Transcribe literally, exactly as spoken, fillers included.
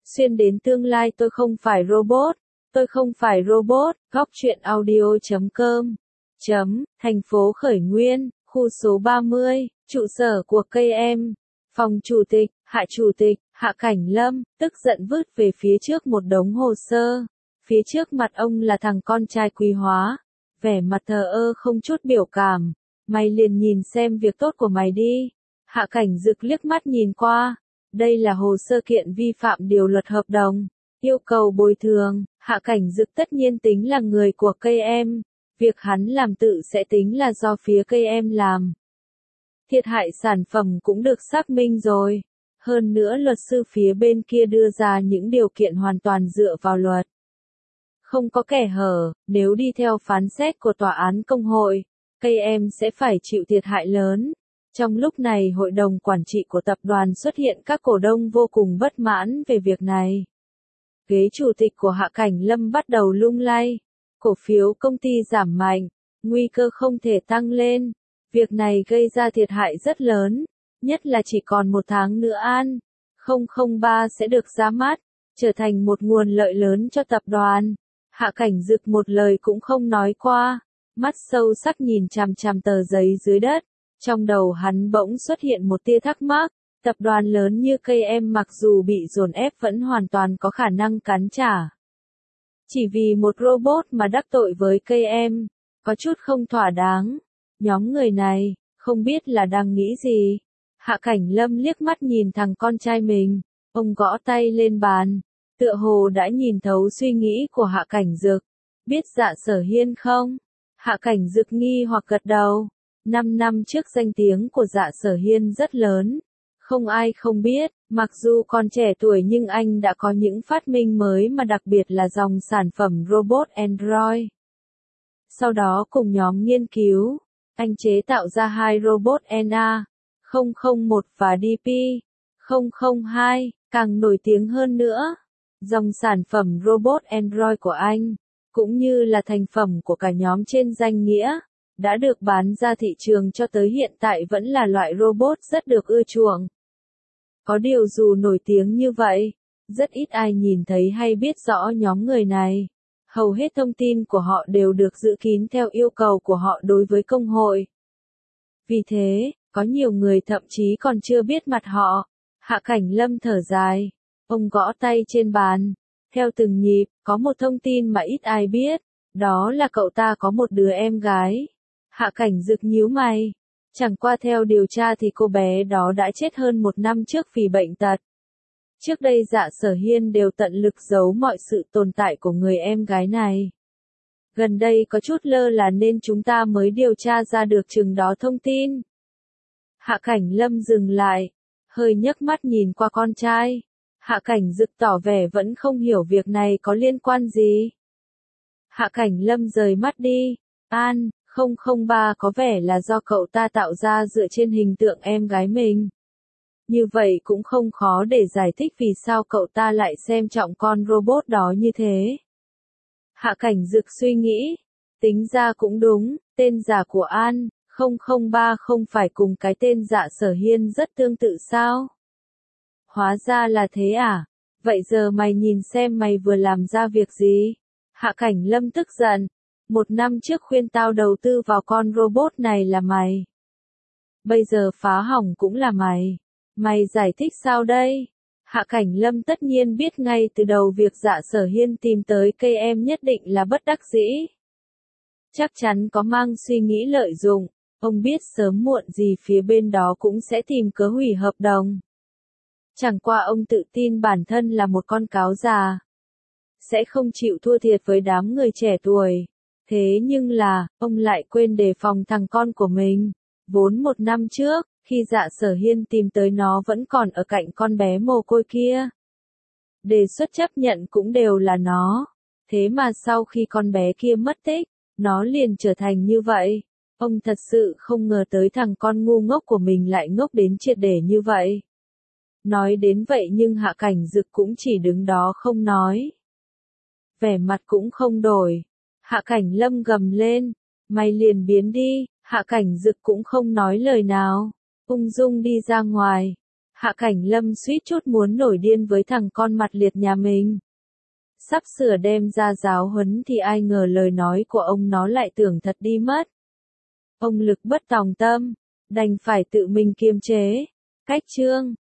Xuyên đến tương lai tôi không phải robot, tôi không phải robot, góc truyện audio chấm com, chấm, thành phố Khởi Nguyên, khu số ba mươi, trụ sở của cây em, phòng chủ tịch, Hạ chủ tịch, Hạ Cảnh Lâm, tức giận vứt về phía trước một đống hồ sơ, phía trước mặt ông là thằng con trai Quý Hóa, vẻ mặt thờ ơ không chút biểu cảm, mày liền nhìn xem việc tốt của mày đi, Hạ Cảnh Dực liếc mắt nhìn qua. Đây là hồ sơ kiện vi phạm điều luật hợp đồng, yêu cầu bồi thường, Hạ Cảnh Dực tất nhiên tính là người của cây em, việc hắn làm tự sẽ tính là do phía cây em làm. Thiệt hại sản phẩm cũng được xác minh rồi, hơn nữa luật sư phía bên kia đưa ra những điều kiện hoàn toàn dựa vào luật. Không có kẽ hở, nếu đi theo phán xét của tòa án công hội, cây em sẽ phải chịu thiệt hại lớn. Trong lúc này hội đồng quản trị của tập đoàn xuất hiện các cổ đông vô cùng bất mãn về việc này. Ghế chủ tịch của Hạ Cảnh Lâm bắt đầu lung lay, cổ phiếu công ty giảm mạnh, nguy cơ không thể tăng lên. Việc này gây ra thiệt hại rất lớn, nhất là chỉ còn một tháng nữa An không không ba sẽ được ra mắt, trở thành một nguồn lợi lớn cho tập đoàn. Hạ Cảnh Dực một lời cũng không nói qua, mắt sâu sắc nhìn chằm chằm tờ giấy dưới đất. Trong đầu hắn bỗng xuất hiện một tia thắc mắc, tập đoàn lớn như cây em mặc dù bị dồn ép vẫn hoàn toàn có khả năng cắn trả. Chỉ vì một robot mà đắc tội với cây em, có chút không thỏa đáng. Nhóm người này, không biết là đang nghĩ gì. Hạ Cảnh Lâm liếc mắt nhìn thằng con trai mình, ông gõ tay lên bàn, tựa hồ đã nhìn thấu suy nghĩ của Hạ Cảnh Dực. Biết Dạ Sở Hiên không? Hạ Cảnh Dực nghi hoặc gật đầu. Năm năm trước danh tiếng của Dạ Sở Hiên rất lớn, không ai không biết, mặc dù còn trẻ tuổi nhưng anh đã có những phát minh mới mà đặc biệt là dòng sản phẩm robot Android. Sau đó cùng nhóm nghiên cứu, anh chế tạo ra hai robot en a không không một và đê pê không không hai, càng nổi tiếng hơn nữa. Dòng sản phẩm robot Android của anh, cũng như là thành phẩm của cả nhóm trên danh nghĩa, đã được bán ra thị trường cho tới hiện tại vẫn là loại robot rất được ưa chuộng. Có điều dù nổi tiếng như vậy, rất ít ai nhìn thấy hay biết rõ nhóm người này. Hầu hết thông tin của họ đều được giữ kín theo yêu cầu của họ đối với công hội. Vì thế, có nhiều người thậm chí còn chưa biết mặt họ. Hạ Cảnh Lâm thở dài, ông gõ tay trên bàn. Theo từng nhịp, có một thông tin mà ít ai biết, đó là cậu ta có một đứa em gái. Hạ Cảnh Dực nhíu mày. Chẳng qua theo điều tra thì cô bé đó đã chết hơn một năm trước vì bệnh tật. Trước đây Dạ Sở Hiên đều tận lực giấu mọi sự tồn tại của người em gái này. Gần đây có chút lơ là nên chúng ta mới điều tra ra được chừng đó thông tin. Hạ Cảnh Lâm dừng lại, hơi nhấc mắt nhìn qua con trai. Hạ Cảnh Dực tỏ vẻ vẫn không hiểu việc này có liên quan gì. Hạ Cảnh Lâm rời mắt đi. An không không ba có vẻ là do cậu ta tạo ra dựa trên hình tượng em gái mình. Như vậy cũng không khó để giải thích vì sao cậu ta lại xem trọng con robot đó như thế. Hạ Cảnh Dực suy nghĩ, tính ra cũng đúng, tên giả của An không không ba không phải cùng cái tên Dạ Sở Hiên rất tương tự sao? Hóa ra là thế à? Vậy giờ mày nhìn xem mày vừa làm ra việc gì? Hạ Cảnh Lâm tức giận. Một năm trước khuyên tao đầu tư vào con robot này là mày. Bây giờ phá hỏng cũng là mày. Mày giải thích sao đây? Hạ Cảnh Lâm tất nhiên biết ngay từ đầu việc Dạ Sở Hiên tìm tới cây em nhất định là bất đắc dĩ. Chắc chắn có mang suy nghĩ lợi dụng, ông biết sớm muộn gì phía bên đó cũng sẽ tìm cớ hủy hợp đồng. Chẳng qua ông tự tin bản thân là một con cáo già. Sẽ không chịu thua thiệt với đám người trẻ tuổi. Thế nhưng là, ông lại quên đề phòng thằng con của mình. Vốn một năm trước, khi Dạ Sở Hiên tìm tới nó vẫn còn ở cạnh con bé mồ côi kia. Đề xuất chấp nhận cũng đều là nó. Thế mà sau khi con bé kia mất tích, nó liền trở thành như vậy. Ông thật sự không ngờ tới thằng con ngu ngốc của mình lại ngốc đến triệt để như vậy. Nói đến vậy nhưng Hạ Cảnh Dực cũng chỉ đứng đó không nói. Vẻ mặt cũng không đổi. Hạ Cảnh Lâm gầm lên, mày liền biến đi. Hạ Cảnh Dực cũng không nói lời nào, ung dung đi ra ngoài. Hạ Cảnh Lâm suýt chút muốn nổi điên với thằng con mặt liệt nhà mình. Sắp sửa đem ra giáo huấn thì ai ngờ lời nói của ông nó lại tưởng thật đi mất. Ông lực bất tòng tâm, đành phải tự mình kiềm chế. Cách chương